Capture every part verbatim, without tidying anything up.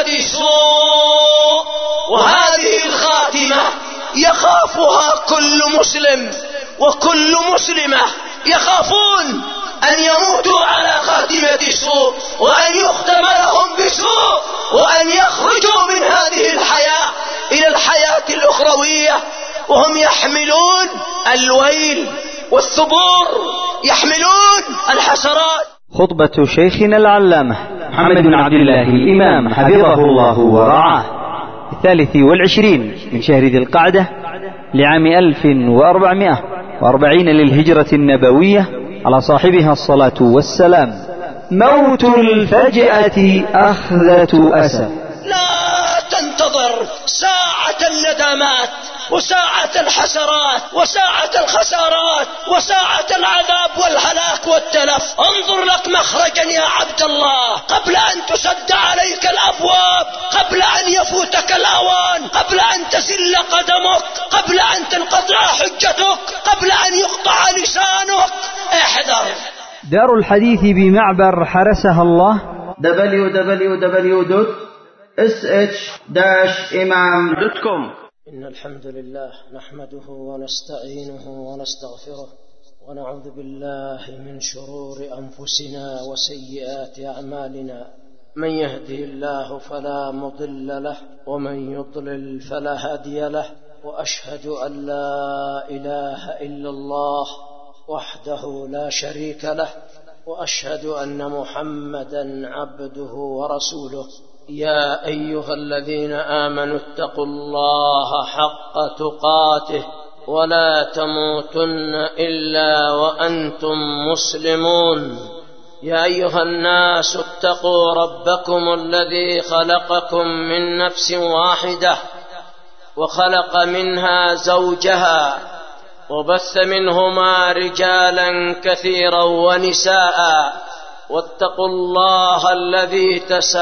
خاتمة سوء. وهذه الخاتمة يخافها كل مسلم وكل مسلمة، يخافون أن يموتوا على خاتمة سوء، وأن يختم لهم بسوء، وأن يخرجوا من هذه الحياة إلى الحياة الأخروية وهم يحملون الويل والثبور، يحملون الحسرات. خطبة شيخنا العلامة محمد بن عبد الله الإمام حفظه الله ورعاه، الثالث والعشرين من شهر ذي القعدة لعام ألف وأربعمائة وأربعين للهجرة النبوية، على صاحبها الصلاة والسلام. موت الفجأة أخذة أسف. لا تنتظر ساعة الندامات وساعة الحسرات وساعة الخسارات وساعة العذاب والهلاك والتلف. انظر لك مخرجا يا عبد الله قبل أن تسد عليك الأبواب، قبل أن يفوتك الأوان، قبل أن تزل قدمك، قبل أن تنقطع حجتك، قبل أن يقطع لسانك. احذر. دار الحديث بمعبر حرسها الله دبليو دبليو دبليو دوت اس اتش داش امام دوت كوم. إن الحمد لله نحمده ونستعينه ونستغفره ونعوذ بالله من شرور أنفسنا وسيئات أعمالنا. من يهده الله فلا مضل له ومن يضلل فلا هادي له، وأشهد أن لا إله إلا الله وحده لا شريك له، وأشهد أن محمدا عبده ورسوله. يا أيها الذين آمنوا اتقوا الله حق تقاته ولا تموتن إلا وأنتم مسلمون. يا أيها الناس اتقوا ربكم الذي خلقكم من نفس واحدة وخلق منها زوجها وبث منهما رجالا كثيرا ونساء، واتقوا الله الذي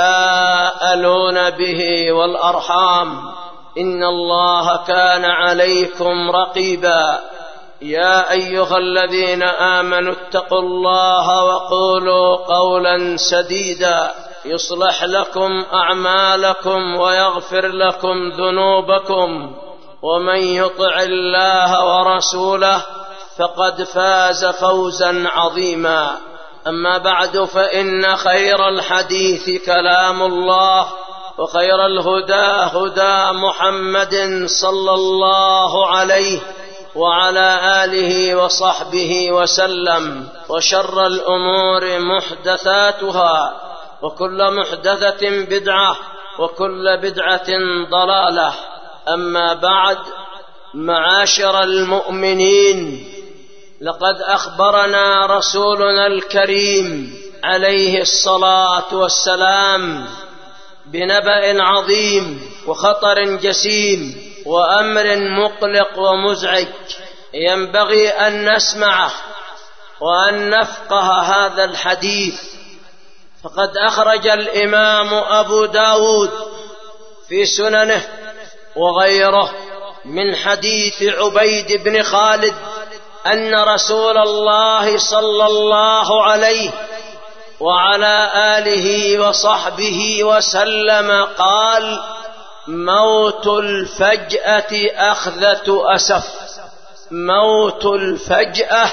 تساءلون به والأرحام، إن الله كان عليكم رقيبا. يا أيها الذين آمنوا اتقوا الله وقولوا قولا سديدا يصلح لكم أعمالكم ويغفر لكم ذنوبكم، ومن يطع الله ورسوله فقد فاز فوزا عظيما. أما بعد، فإن خير الحديث كلام الله، وخير الهدى هدى محمد صلى الله عليه وعلى آله وصحبه وسلم، وشر الأمور محدثاتها، وكل محدثة بدعة، وكل بدعة ضلالة. أما بعد، معاشر المؤمنين، لقد أخبرنا رسولنا الكريم عليه الصلاة والسلام بنبأ عظيم وخطر جسيم وأمر مقلق ومزعج، ينبغي أن نسمعه وأن نفقه هذا الحديث. فقد أخرج الإمام أبو داود في سننه وغيره من حديث عبيد بن خالد أن رسول الله صلى الله عليه وعلى آله وصحبه وسلم قال: موت الفجأة أخذة أسف. موت الفجأة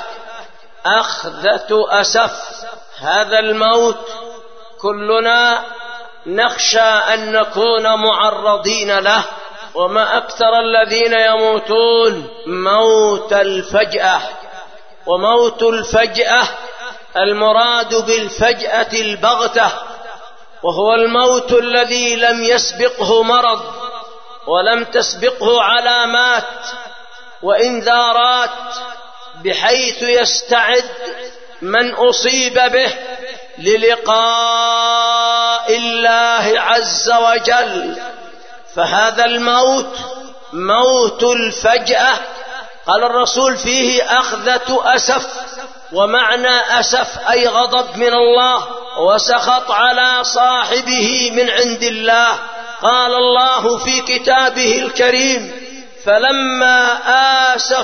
أخذة أسف. هذا الموت كلنا نخشى أن نكون معرضين له، وما أكثر الذين يموتون موت الفجأة. وموت الفجأة المراد بالفجأة البغتة، وهو الموت الذي لم يسبقه مرض ولم تسبقه علامات وإنذارات، بحيث يستعد من أصيب به للقاء الله عز وجل. فهذا الموت موت الفجأة. قال الرسول فيه أخذة أسف، ومعنى أسف أي غضب من الله وسخط على صاحبه من عند الله. قال الله في كتابه الكريم: فلما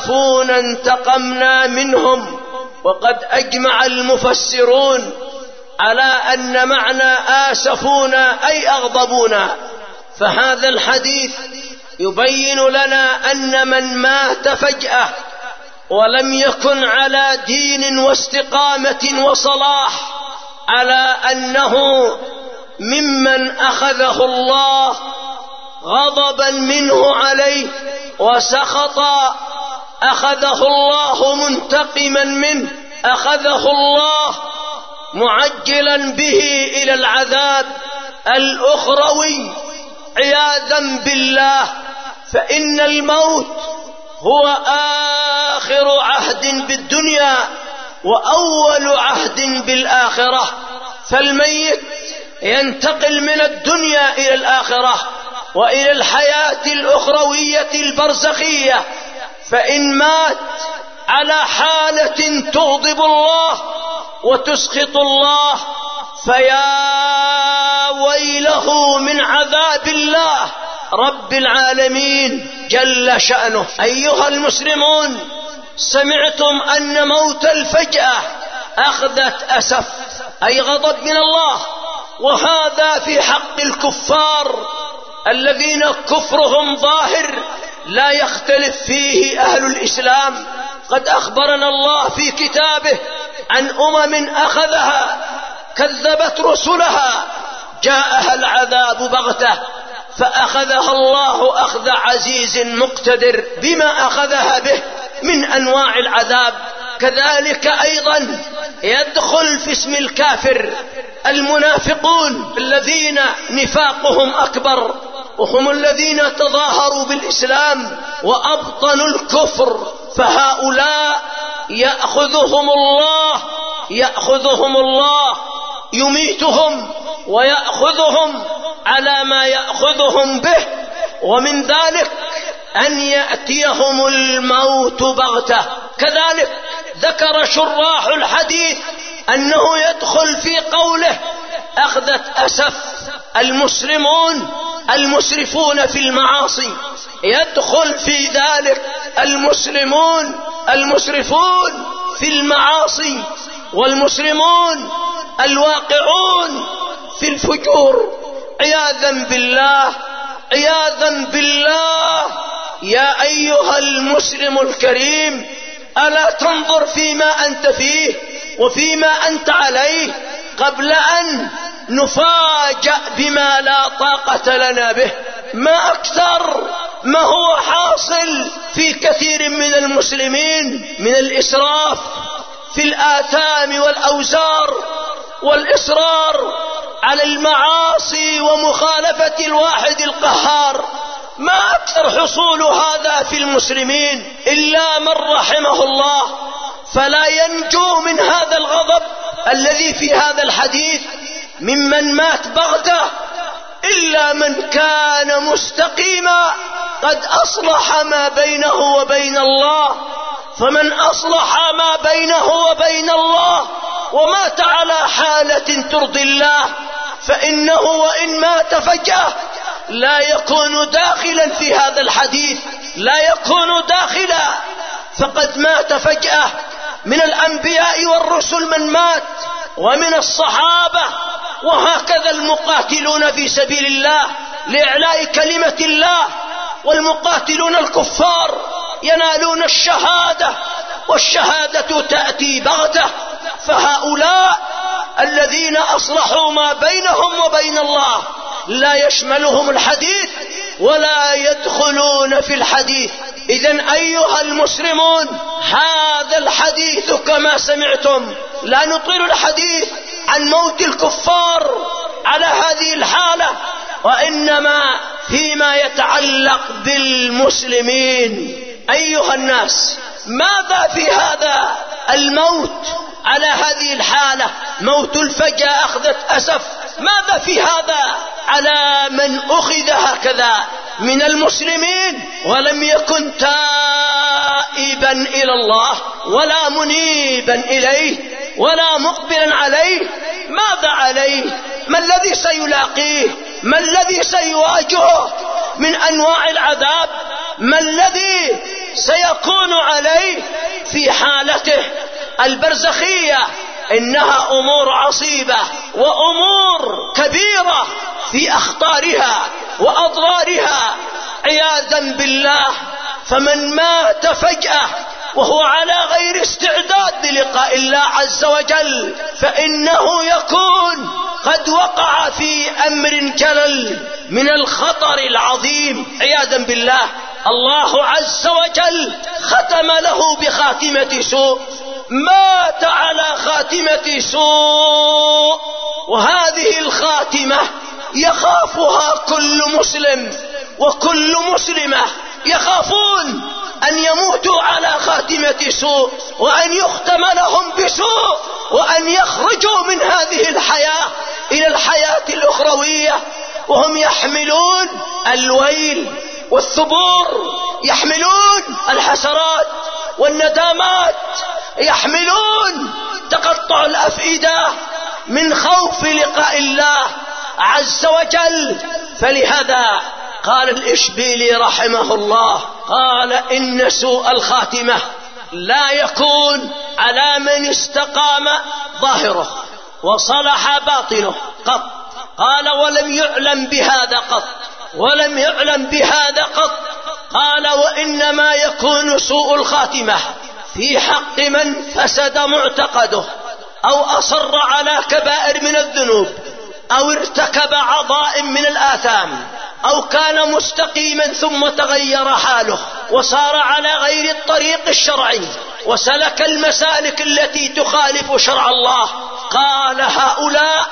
آسفونا انتقمنا منهم. وقد أجمع المفسرون على أن معنى آسفون أي أغضبون. فهذا الحديث يبين لنا أن من مات فجأة ولم يكن على دين واستقامة وصلاح على أنه ممن أخذه الله غضبا منه عليه وسخط، أخذه الله منتقما منه، أخذه الله معجلا به إلى العذاب الأخروي عياذا بالله. فإن الموت هو آخر عهد بالدنيا وأول عهد بالآخرة، فالميت ينتقل من الدنيا إلى الآخرة وإلى الحياة الأخروية البرزخية. فإن مات على حالة تغضب الله وتسخط الله فيا ويله من عذاب الله رب العالمين جل شأنه. أيها المسلمون، سمعتم أن موت الفجأة أخذت أسف أي غضب من الله، وهذا في حق الكفار الذين كفرهم ظاهر لا يختلف فيه أهل الإسلام. قد أخبرنا الله في كتابه عن أمم أخذها كذبت رسلها جاءها العذاب بغتة فأخذها الله أخذ عزيز مقتدر بما أخذها به من أنواع العذاب. كذلك أيضا يدخل في اسم الكافر المنافقون الذين نفاقهم أكبر، وهم الذين تظاهروا بالإسلام وأبطنوا الكفر، فهؤلاء يأخذهم الله يأخذهم الله يميتهم ويأخذهم على ما يأخذهم به، ومن ذلك أن يأتيهم الموت بغتة. كذلك ذكر شراح الحديث أنه يدخل في قوله أخذت أسف المسلمون المسرفون في المعاصي، يدخل في ذلك المسلمون المسرفون في المعاصي والمسلمون الواقعون في الفجور عياذا بالله عياذا بالله. يا أيها المسلم الكريم، ألا تنظر فيما أنت فيه وفيما أنت عليه قبل أن نفاجأ بما لا طاقة لنا به. ما أكثر ما هو حاصل في كثير من المسلمين من الإسراف في الآثام والأوزار والإصرار على المعاصي ومخالفة الواحد القهار. ما أكثر حصول هذا في المسلمين إلا من رحمه الله، فلا ينجو من هذا الغضب الذي في هذا الحديث ممن مات بغتة إلا من كان مستقيما قد أصلح ما بينه وبين الله. فمن أصلح ما بينه وبين الله ومات على حالة ترضي الله فإنه وإن مات فجأة لا يكون داخلا في هذا الحديث، لا يكون داخلا، فقد مات فجأة. من الأنبياء والرسل من مات ومن الصحابة، وهكذا المقاتلون في سبيل الله لإعلاء كلمة الله، والمقاتلون الكفار ينالون الشهادة، والشهادة تأتي بغتة. فهؤلاء الذين أصلحوا ما بينهم وبين الله لا يشملهم الحديث ولا يدخلون في الحديث. إذن أيها المسلمون، هذا الحديث كما سمعتم، لا نطيل الحديث عن موت الكفار على هذه الحالة، وإنما فيما يتعلق بالمسلمين. أيها الناس، ماذا في هذا الموت على هذه الحالة، موت الفجأة أخذت أسف، ماذا في هذا على من أخذ هكذا من المسلمين ولم يكن تائبا إلى الله ولا منيبا إليه ولا مقبلا عليه؟ ماذا عليه؟ ما الذي سيلاقيه؟ ما الذي سيواجهه من أنواع العذاب؟ ما الذي سيكون عليه في حالته البرزخية إنها أمور عصيبة وأمور كبيرة في أخطارها وأضرارها عياذا بالله. فمن مات فجأة وهو على غير استعداد للقاء الله عز وجل فإنه يكون قد وقع في أمر جلل من الخطر العظيم عياذا بالله. الله عز وجل ختم له بخاتمة سوء، مات على خاتمة سوء، وهذه الخاتمة يخافها كل مسلم وكل مسلمة، يخافون أن يموتوا على خاتمة سوء وأن يختم لهم بسوء وأن يخرجوا من هذه الحياة إلى الحياة الأخروية وهم يحملون الويل والثبور، يحملون الحسرات والندامات، يحملون تقطع الأفئدة من خوف لقاء الله عز وجل. فلهذا قال الإشبيلي رحمه الله، قال إن سوء الخاتمة لا يكون على من استقام ظاهره وصلح باطنه قط. قال ولم يعلم بهذا قط، ولم يعلم بهذا قط. قال وإنما يكون سوء الخاتمة في حق من فسد معتقده أو أصر على كبائر من الذنوب أو ارتكب عظائم من الآثام أو كان مستقيما ثم تغير حاله وصار على غير الطريق الشرعي وسلك المسالك التي تخالف شرع الله. قال هؤلاء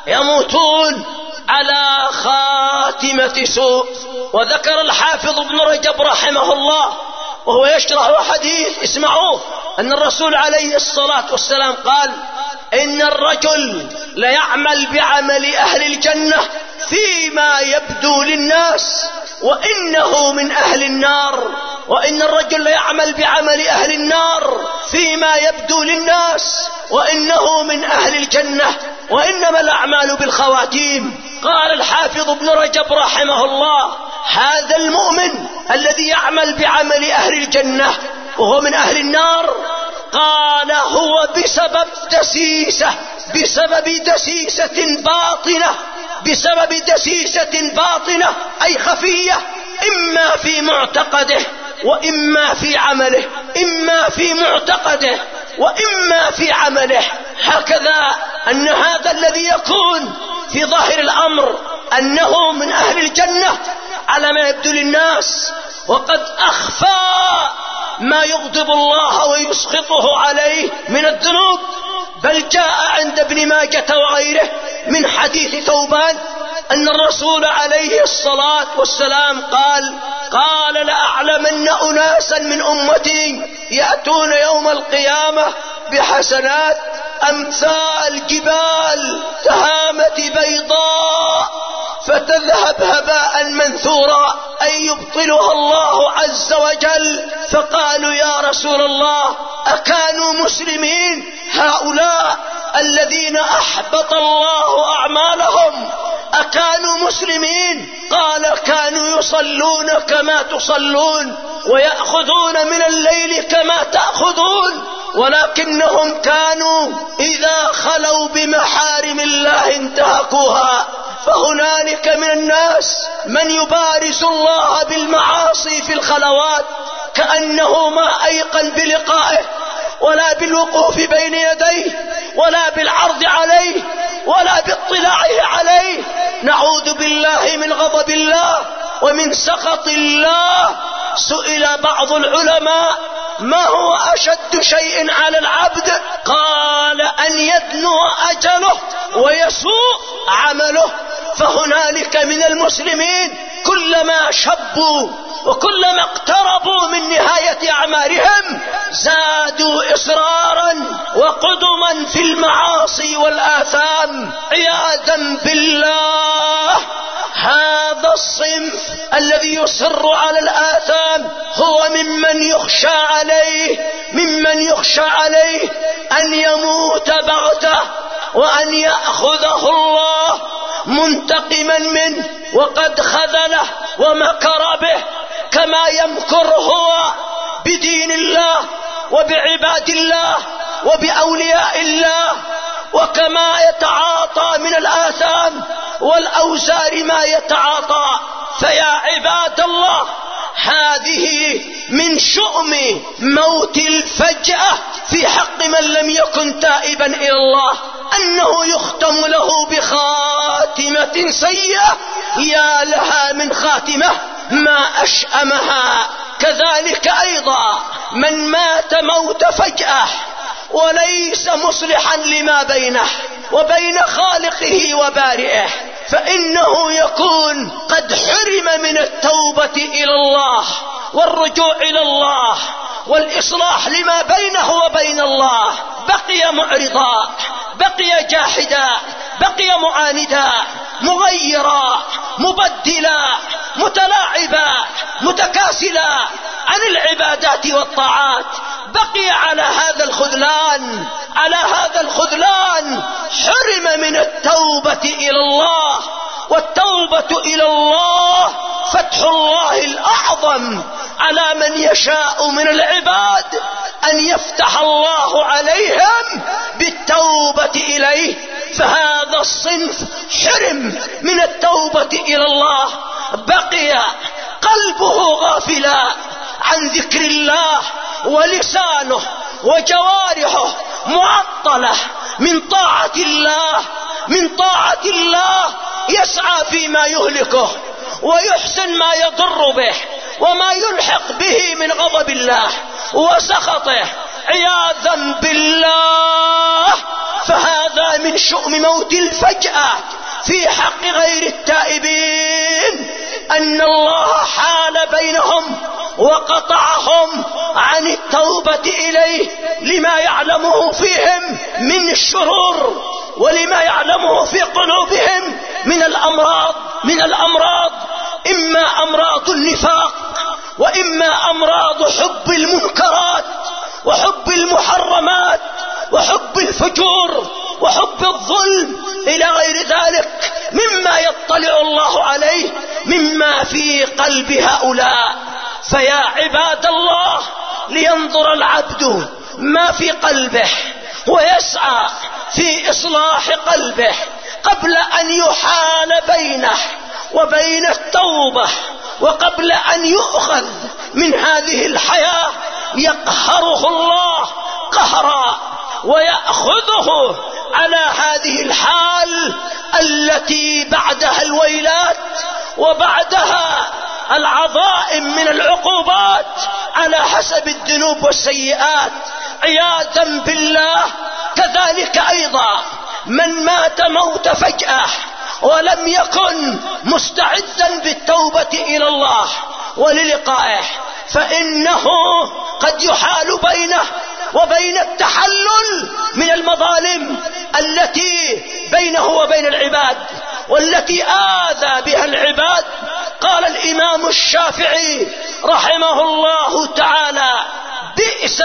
يموتون على خاتمة سوء. وذكر الحافظ ابن رجب رحمه الله وهو يشرح حديث، اسمعوه، أن الرسول عليه الصلاة والسلام قال إن الرجل ليعمل بعمل أهل الجنة فيما يبدو للناس وإنه من أهل النار، وإن الرجل ليعمل بعمل أهل النار فيما يبدو للناس وإنه من أهل الجنة، وإنما الأعمال بالخواتيم. قال الحافظ ابن رجب رحمه الله هذا المؤمن الذي يعمل بعمل أهل الجنة وهو من أهل النار، قال هو بسبب دسيسة بسبب دسيسة باطنة بسبب دسيسة باطنة أي خفية، إما في معتقده وإما في عمله، إما في معتقده وإما في عمله. هكذا أن هذا الذي يكون في ظاهر الأمر أنه من أهل الجنة على ما يبدو للناس، وقد أخفى ما يغضب الله ويسخطه عليه من الذنوب. بل جاء عند ابن ماجة وغيره من حديث ثوبان أن الرسول عليه الصلاة والسلام قال قال لأعلمن أناسا من أمتي يأتون يوم القيامة بحسنات أمثال جبال تهامة بيضاء فتذهب هباء منثورا أن يبطلها الله عز وجل. فقالوا يا رسول الله أكانوا مسلمين هؤلاء الذين أحبط الله أعمالهم؟ أكانوا مسلمين؟ قال كانوا يصلون كما تصلون ويأخذون من الليل كما تأخذون، ولكنهم كانوا إذا خلوا بمحارم الله انتهكوها. فهنالك من الناس من يبارز الله بالمعاصي في الخلوات كأنه ما أيقن بلقائه ولا بالوقوف بين يديه ولا بالعرض عليه ولا باطلاعه عليه. نعوذ بالله من غضب الله ومن سخط الله. سئل بعض العلماء ما هو أشد شيء على العبد؟ قال أن يدنو أجله ويسوء عمله. فهنالك من المسلمين كلما شبوا وكلما اقتربوا من نهاية أعمارهم زادوا إصرارا وقدما في المعاصي والآثام عياذا بالله. هذا الصنف الذي يصر على الآثام هو ممن يخشى عليه ممن يخشى عليه أن يموت بغتة وأن يأخذه الله منتقما منه وقد خذله ومكر به كما يمكر هو بدين الله وبعباد الله وبأولياء الله، وكما يتعاطى من الآثام والأوزار ما يتعاطى. فيا عباد الله، هذه من شؤم موت الفجأة في حق من لم يكن تائبا إلى الله، أنه يختم له بخاتمة سيئة. يا لها من خاتمة ما أشأمها. كذلك أيضا من مات موت فجأة وليس مصلحا لما بينه وبين خالقه وبارئه، فإنه يكون قد حرم من التوبة إلى الله والرجوع إلى الله والإصلاح لما بينه وبين الله. بقي معرضا، بقي جاحدا، بقي معاندا، مغيرا، مبدلا، متلاعبا، متكاسلا عن العبادات والطاعات. بقي على هذا الخذلان، على هذا الخذلان حرم من التوبة إلى الله. والتوبة إلى الله فتح الله الأعظم على من يشاء من العباد، أن يفتح الله عليهم بالتوبة إليه. فهذا الصنف حرم من التوبة إلى الله، بقي قلبه غافلا عن ذكر الله، ولسانه وجوارحه معطلة من طاعة الله، من طاعة الله. يسعى فيما يهلكه ويحسن ما يضر به وما يلحق به من غضب الله وسخطه عياذا بالله. فهذا من شؤم موت الفجأة في حق غير التائبين، أن الله حال بينهم وقطعهم عن التوبة إليه لما يعلمه فيهم من الشرور، ولما يعلمه في قلوبهم من الأمراض من الأمراض إما أمراض النفاق، وإما أمراض حب المنكرات وحب المحرمات وحب الفجور وحب الظلم إلى غير ذلك مما يطلع الله عليه مما في قلب هؤلاء. فيا عباد الله، لينظر العبد ما في قلبه ويسعى في إصلاح قلبه قبل أن يحال بينه وبين التوبة، وقبل أن يؤخذ من هذه الحياة يقهره الله قهرا ويأخذه على هذه الحال التي بعدها الويلات وبعدها العظائم من العقوبات على حسب الذنوب والسيئات عياذا بالله. كذلك أيضا من مات موت فجأة ولم يكن مستعدا بالتوبة إلى الله وللقائه، فإنه قد يحال بينه وبين التحلل من المظالم التي بينه وبين العباد والتي آذى بها العباد. قال الإمام الشافعي رحمه الله تعالى: بئس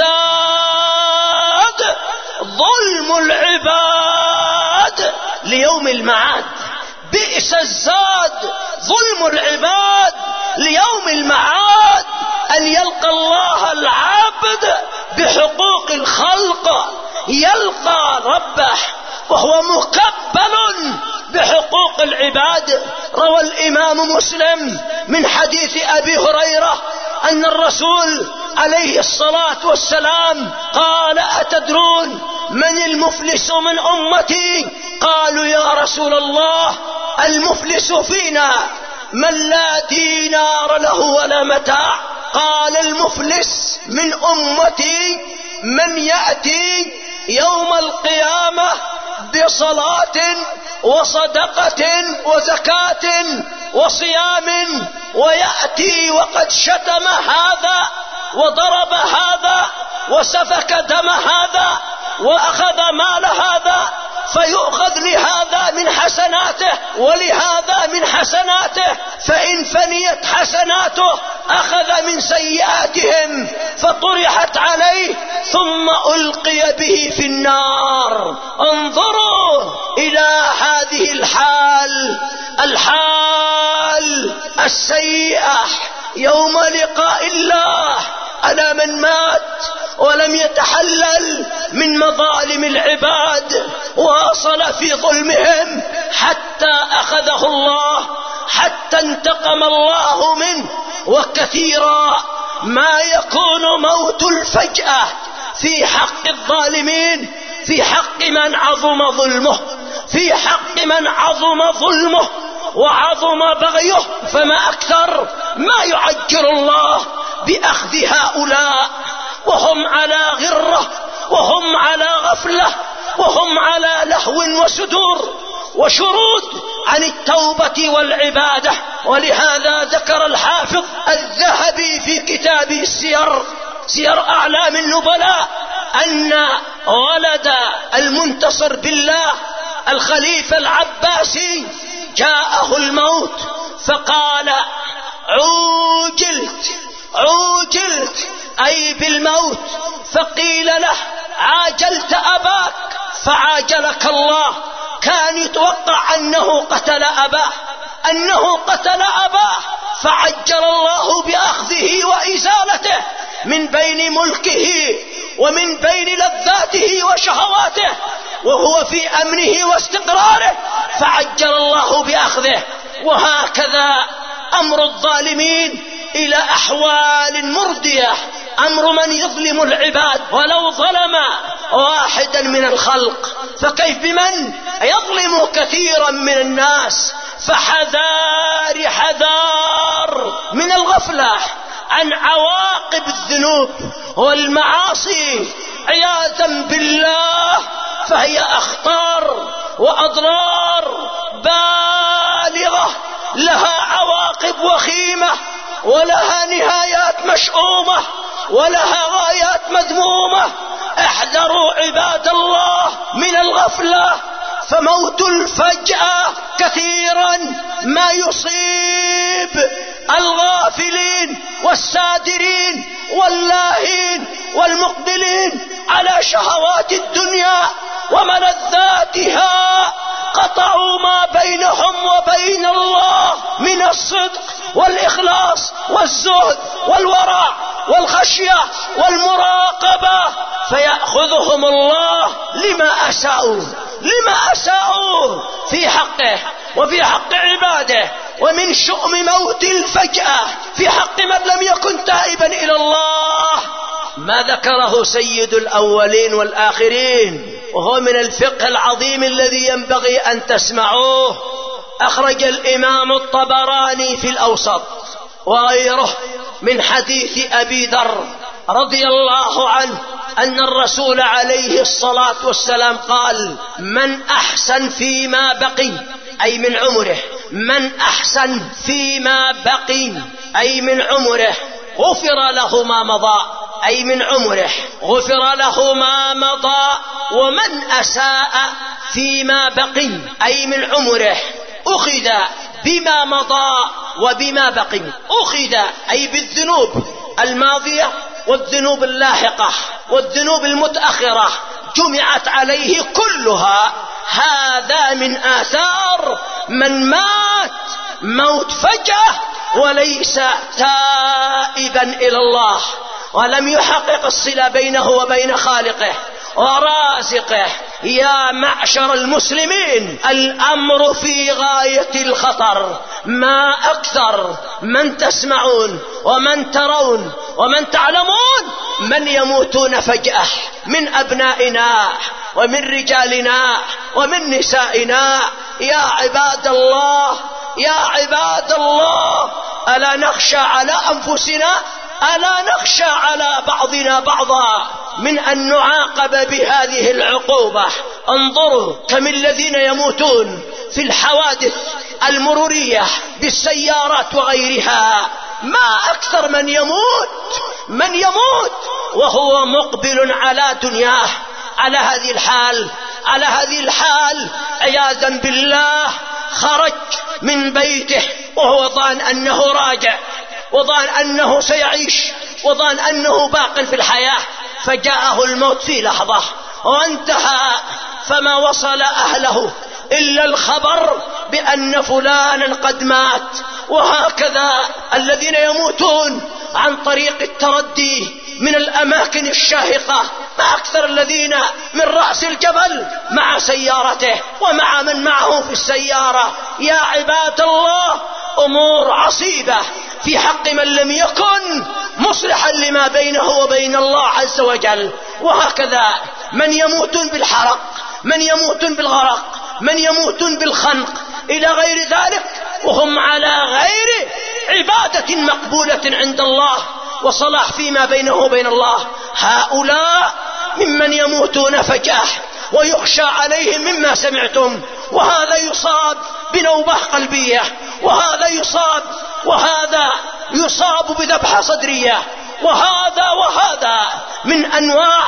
الزاد ظلم العباد ليوم المعاد. بئس الزاد ظلم العباد ليوم المعاد، أن يلقى الله العبد بحقوق الخلق، يلقى ربه وهو مكبل بحقوق العباد. روى الإمام مسلم من حديث أبي هريرة أن الرسول عليه الصلاة والسلام قال: أتدرون من المفلس من أمتي؟ قالوا: يا رسول الله، المفلس فينا من لا دينار له ولا متاع. قال: المفلس من أمتي من يأتي يوم القيامة بصلاة وصدقة وزكاة وصيام، ويأتي وقد شتم هذا وضرب هذا وسفك دم هذا وأخذ مال هذا، فيؤخذ لهذا من حسناته ولهذا من حسناته، فإن فنيت حسناته أخذ من سيئاتهم فطرحت عليه ثم ألقي به في النار. انظروا إلى هذه الحال، الحال السيئة يوم لقاء الله على من مات ولم يتحلل من مظالم العباد، واصل في ظلمهم حتى أخذه الله، حتى انتقم الله منه. وكثيرا ما يكون موت الفجأة في حق الظالمين، في حق من عظم ظلمه، في حق من عظم ظلمه وعظم بغيه. فما أكثر ما يعجل الله بأخذ هؤلاء وهم على غرة، وهم على غفلة، وهم على لهو وسدور وشرود عن التوبة والعبادة. ولهذا ذكر الحافظ الذهبي في كتابه السير، سير أعلام النبلاء، أن ولد المنتصر بالله الخليفة العباسي جاءه الموت فقال: عوجلت عوجلت أي بالموت. فقيل له: عاجلت أباك فعاجلك الله. كان يتوقع أنه قتل أباه، أنه قتل أباه، فعجل الله بأخذه وإزالته من بين ملكه ومن بين لذاته وشهواته، وهو في أمنه واستقراره، فعجل الله بأخذه. وهكذا أمر الظالمين إلى أحوال مردية، أمر من يظلم العباد ولو ظلم واحدا من الخلق، فكيف بمن يظلم كثيرا من الناس؟ فحذار حذار من الغفلة عن عواقب الذنوب والمعاصي عياذا بالله، فهي أخطار وأضرار بالغة، لها عواقب وخيمة، ولها نهايات مشؤومة، ولها غايات مذمومة. احذروا عباد الله من الغفلة، فموت الفجأة كثيرا ما يصيب الغافلين والسادرين واللاهين والمقبلين على شهوات الدنيا وملذاتها، قطعوا ما بينهم وبين الله من الصدق والإخلاص والزهد والورع والخشية والمراقبة، فيأخذهم الله لما أساءوا لما أساءوا في حقه وفي حق عباده. ومن شؤم موت الفجأة في حق من لم يكن تائبا إلى الله ما ذكره سيد الأولين والآخرين، وهو من الفقه العظيم الذي ينبغي أن تسمعوه. أخرج الإمام الطبراني في الأوسط وغيره من حديث أبي ذر رضي الله عنه أن الرسول عليه الصلاة والسلام قال: من أحسن فيما بقي أي من عمره، من أحسن فيما بقي أي من عمره غفر له ما مضى أي من عمره غفر له ما مضى، ومن أساء فيما بقي أي من عمره أخذ بما مضى وبما بقي. أخذ أي بالذنوب الماضية والذنوب اللاحقة والذنوب المتأخرة، جمعت عليه كلها. هذا من آثار من مات موت فجأة وليس تائبا إلى الله، ولم يحقق الصلة بينه وبين خالقه ورازقه. يا معشر المسلمين، الأمر في غاية الخطر. ما أكثر من تسمعون ومن ترون ومن تعلمون من يموتون فجأة من أبنائنا ومن رجالنا ومن نسائنا. يا عباد الله يا عباد الله، ألا نخشى على أنفسنا، ألا نخشى على بعضنا بعضا من أن نعاقب بهذه العقوبة؟ انظروا كم الذين يموتون في الحوادث المرورية بالسيارات وغيرها. ما أكثر من يموت من يموت وهو مقبل على دنياه على هذه الحال على هذه الحال عياذا بالله. خرج من بيته وهو ظان أنه راجع، وظان أنه سيعيش، وظان أنه باق في الحياة، فجاءه الموت في لحظة وانتهى، فما وصل أهله إلا الخبر بأن فلانا قد مات. وهكذا الذين يموتون عن طريق التردي من الأماكن الشاهقة، ما أكثر الذين من رأس الجبل مع سيارته ومع من معه في السيارة. يا عباد الله، أمور عصيبة في حق من لم يكن مصلحا لما بينه وبين الله عز وجل. وهكذا من يموتون بالحرق، من يموتون بالغرق، من يموتون بالخنق إلى غير ذلك، وهم على غير عبادة مقبولة عند الله وصلاح فيما بينه وبين الله. هؤلاء ممن يموتون فجأة ويخشى عليهم مما سمعتم، وهذا يصاب بنوبة قلبية، وهذا يصاب وهذا يصاب بذبحة صدرية، وهذا وهذا من أنواع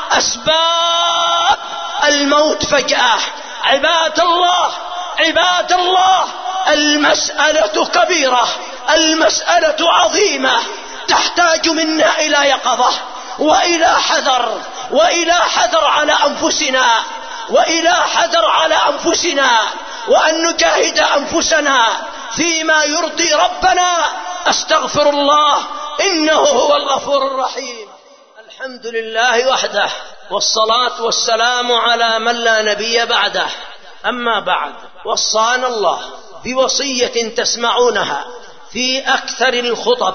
أسباب الموت فجأة. عباد الله، عباد الله، المسألة كبيرة، المسألة عظيمة، تحتاج منا إلى يقظة وإلى حذر، وإلى حذر على أنفسنا، وإلى حذر على أنفسنا، وأن نجاهد أنفسنا فيما يرضي ربنا. أستغفر الله إنه هو الغفور الرحيم. الحمد لله وحده، والصلاة والسلام على من لا نبي بعده. أما بعد، وصانا الله بوصية تسمعونها في أكثر الخطب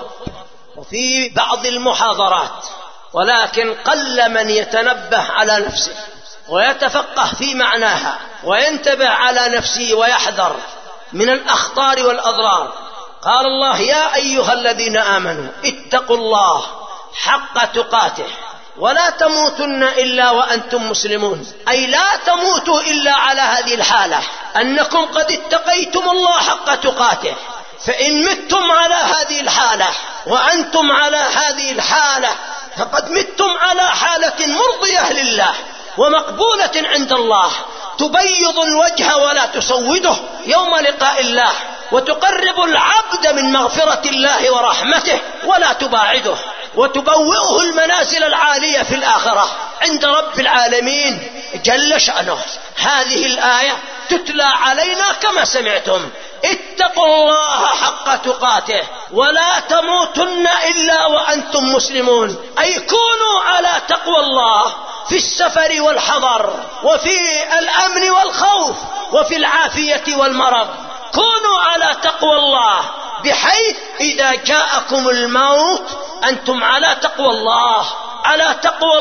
وفي بعض المحاضرات، ولكن قل من يتنبه على نفسه ويتفقه في معناها وينتبه على نفسه ويحذر من الأخطار والأضرار. قال الله: يا أيها الذين آمنوا اتقوا الله حق تقاته ولا تموتن إلا وأنتم مسلمون. أي لا تموتوا إلا على هذه الحالة، أنكم قد اتقيتم الله حق تقاته. فإن متم على هذه الحالة وأنتم على هذه الحالة فقد متم على حالة مرضية لله ومقبولة عند الله، تبيض الوجه ولا تسوده يوم لقاء الله، وتقرب العبد من مغفرة الله ورحمته ولا تباعده، وتبوئه المنازل العالية في الآخرة عند رب العالمين جل شأنه. هذه الآية تتلى علينا كما سمعتم: اتقوا الله حق تقاته ولا تموتن إلا وأنتم مسلمون. أي كونوا على تقوى الله في السفر والحضر، وفي الأمن والخوف، وفي العافية والمرض. كونوا على تقوى الله بحيث إذا جاءكم الموت أنتم على تقوى الله، على تقوى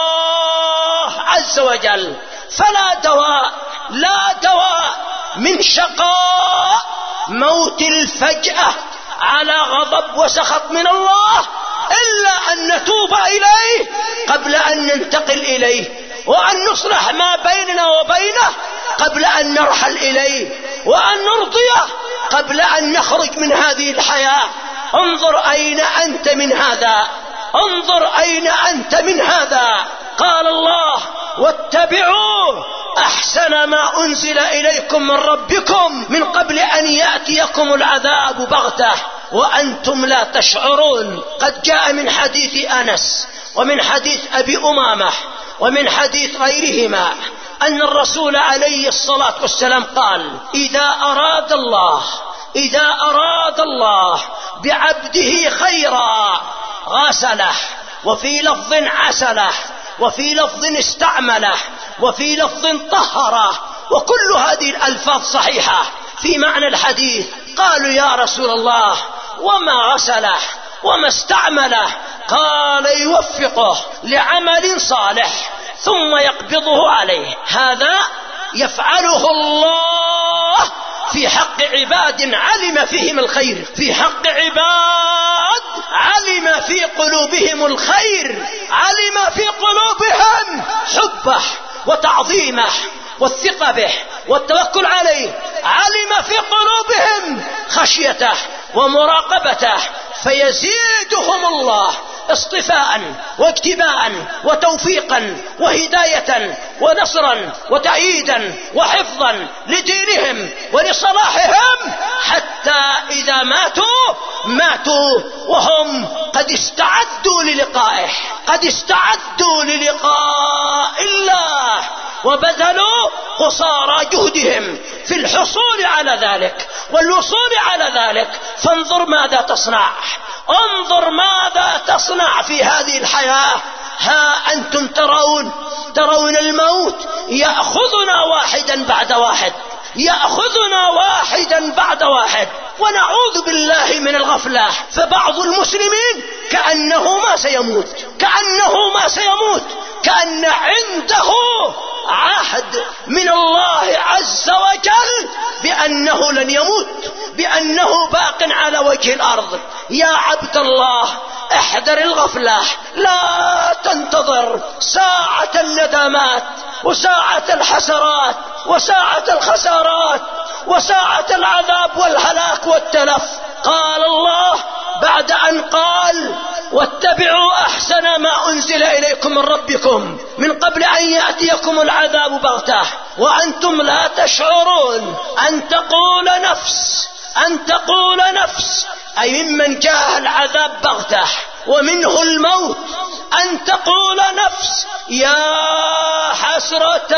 الله عز وجل. فلا دواء، لا دواء من شقاء موت الفجأة على غضب وسخط من الله إلا أن نتوب إليه قبل أن ننتقل إليه، وأن نصلح ما بيننا وبينه قبل أن نرحل إليه، وأن نرضيه قبل أن نخرج من هذه الحياة. انظر أين أنت من هذا، انظر أين أنت من هذا. قال الله: واتبعوا أحسن ما أنزل إليكم من ربكم من قبل أن يأتيكم العذاب بغتة وأنتم لا تشعرون. قد جاء من حديث أنس ومن حديث أبي أمامة ومن حديث غيرهما أن الرسول عليه الصلاة والسلام قال: إذا أراد الله إذا أراد الله بعبده خيرا غسله، وفي لفظ عسله، وفي لفظ استعمله، وفي لفظ طهره، وكل هذه الألفاظ صحيحة في معنى الحديث. قالوا: يا رسول الله، وما غسله وما استعمله؟ قال: يوفقه لعمل صالح ثم يقبضه عليه. هذا يفعله الله في حق عباد علم فيهم الخير، في حق عباد علم في قلوبهم الخير، علم في قلوبهم حبه وتعظيمه والثقة به والتوكل عليه، علم في قلوبهم خشيته ومراقبته، فيزيدهم الله اصطفاء واجتباء وتوفيقا وهداية ونصرا وتأييدا وحفظا لدينهم ولصلاحهم، حتى إذا ماتوا ماتوا وهم قد استعدوا للقائه، قد استعدوا للقاء الله وبذلوا قصارى جهدهم في الحصول على ذلك والوصول على ذلك. فانظر ماذا تصنع، انظر ماذا تصنع في هذه الحياة. ها أنتم ترون ترون الموت يأخذنا واحدا بعد واحد، يأخذنا واحدا بعد واحد، ونعوذ بالله من الغفلة. فبعض المسلمين كأنه ما سيموت، كأنه ما سيموت، كأن عنده عهد من الله عز وجل بأنه لن يموت، بأنه باق على وجه الأرض. يا عبد الله احذر الغفلة، لا تنتظر ساعة الندامات وساعة الحسرات وساعة الخسارات وساعة العذاب والهلاك والتلف. قال الله بعد أن قال واتبعوا أحسن ما أنزل إليكم من ربكم من قبل أن يأتيكم العذاب بغتة وأنتم لا تشعرون، أن تقول نفس أن تقول نفس أي ممن جاء العذاب بغتة ومنه الموت، أن تقول نفس يا حسرة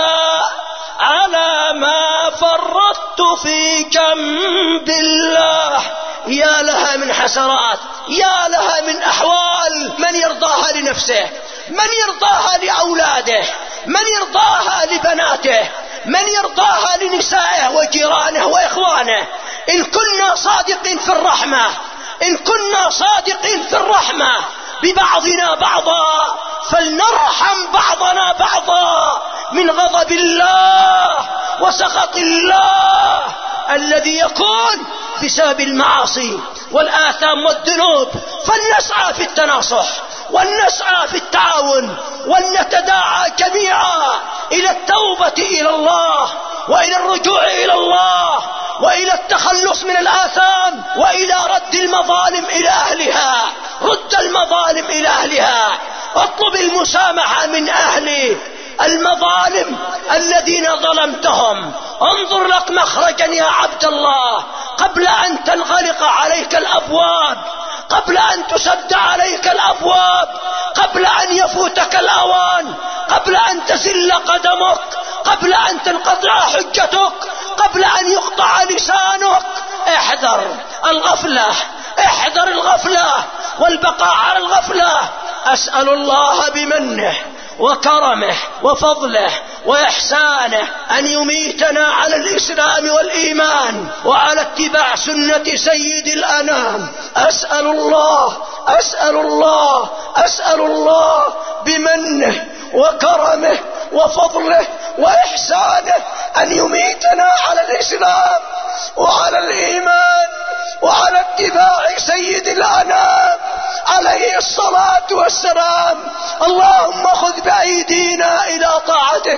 على ما فرطت في جنب الله. يا لها من حسرات، يا لها من أحوال. من يرضاها لنفسه؟ من يرضاها لأولاده؟ من يرضاها لبناته؟ من يرضاها لنسائه وجيرانه وإخوانه؟ إن كنا صادقين في الرحمة، إن كنا صادقين في الرحمة ببعضنا بعضا فلنرحم بعضنا بعضا من غضب الله وسخط الله الذي يكون بسبب المعاصي والآثام والذنوب. فلنسعى في التناصح ولنسعى في التعاون ولنتداعى جميعا إلى التوبة إلى الله وإلى الرجوع إلى الله وإلى التخلص من الآثام وإلى رد المظالم إلى أهلها. رد المظالم إلى أهلها، اطلب المسامحة من أهل المظالم الذين ظلمتهم. انظر لك مخرجا يا عبد الله قبل أن تنغلق عليك الأبواب، قبل أن تسد عليك الأبواب، قبل أن يفوتك الأوان، قبل أن تزل قدمك، قبل أن تنقطع حجتك، قبل أن يقطع لسانك. احذر الغفلة، احذر الغفلة والبقاء على الغفلة. أسأل الله بمنه وكرمه وفضله وإحسانه أن يميتنا على الإسلام والإيمان وعلى اتباع سنة سيد الأنام. أسأل الله أسأل الله أسأل الله بمنه وكرمه وفضله وإحسانه أن يميتنا على الإسلام وعلى الإيمان وعلى اتباع سيد الأنام عليه الصلاة والسلام. اللهم خذ بأيدينا إلى طاعتك،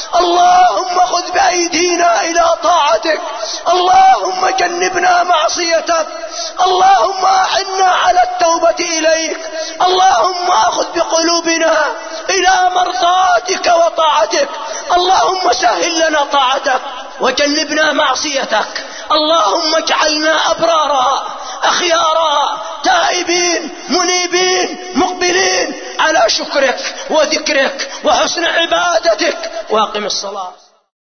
اللهم خذ بأيدينا إلى طاعتك، اللهم جنبنا معصيتك، اللهم أعنا على التوبة إليك، اللهم أخذ بقلوبنا إلى مرضاتك وطاعتك، اللهم سهل لنا طاعتك وجنبنا معصيتك، اللهم اجعلنا أبرارا أخيارا تائبين منيبين مقبلين على شكرك وذكرك وحسن عبادتك. واقم الصلاة.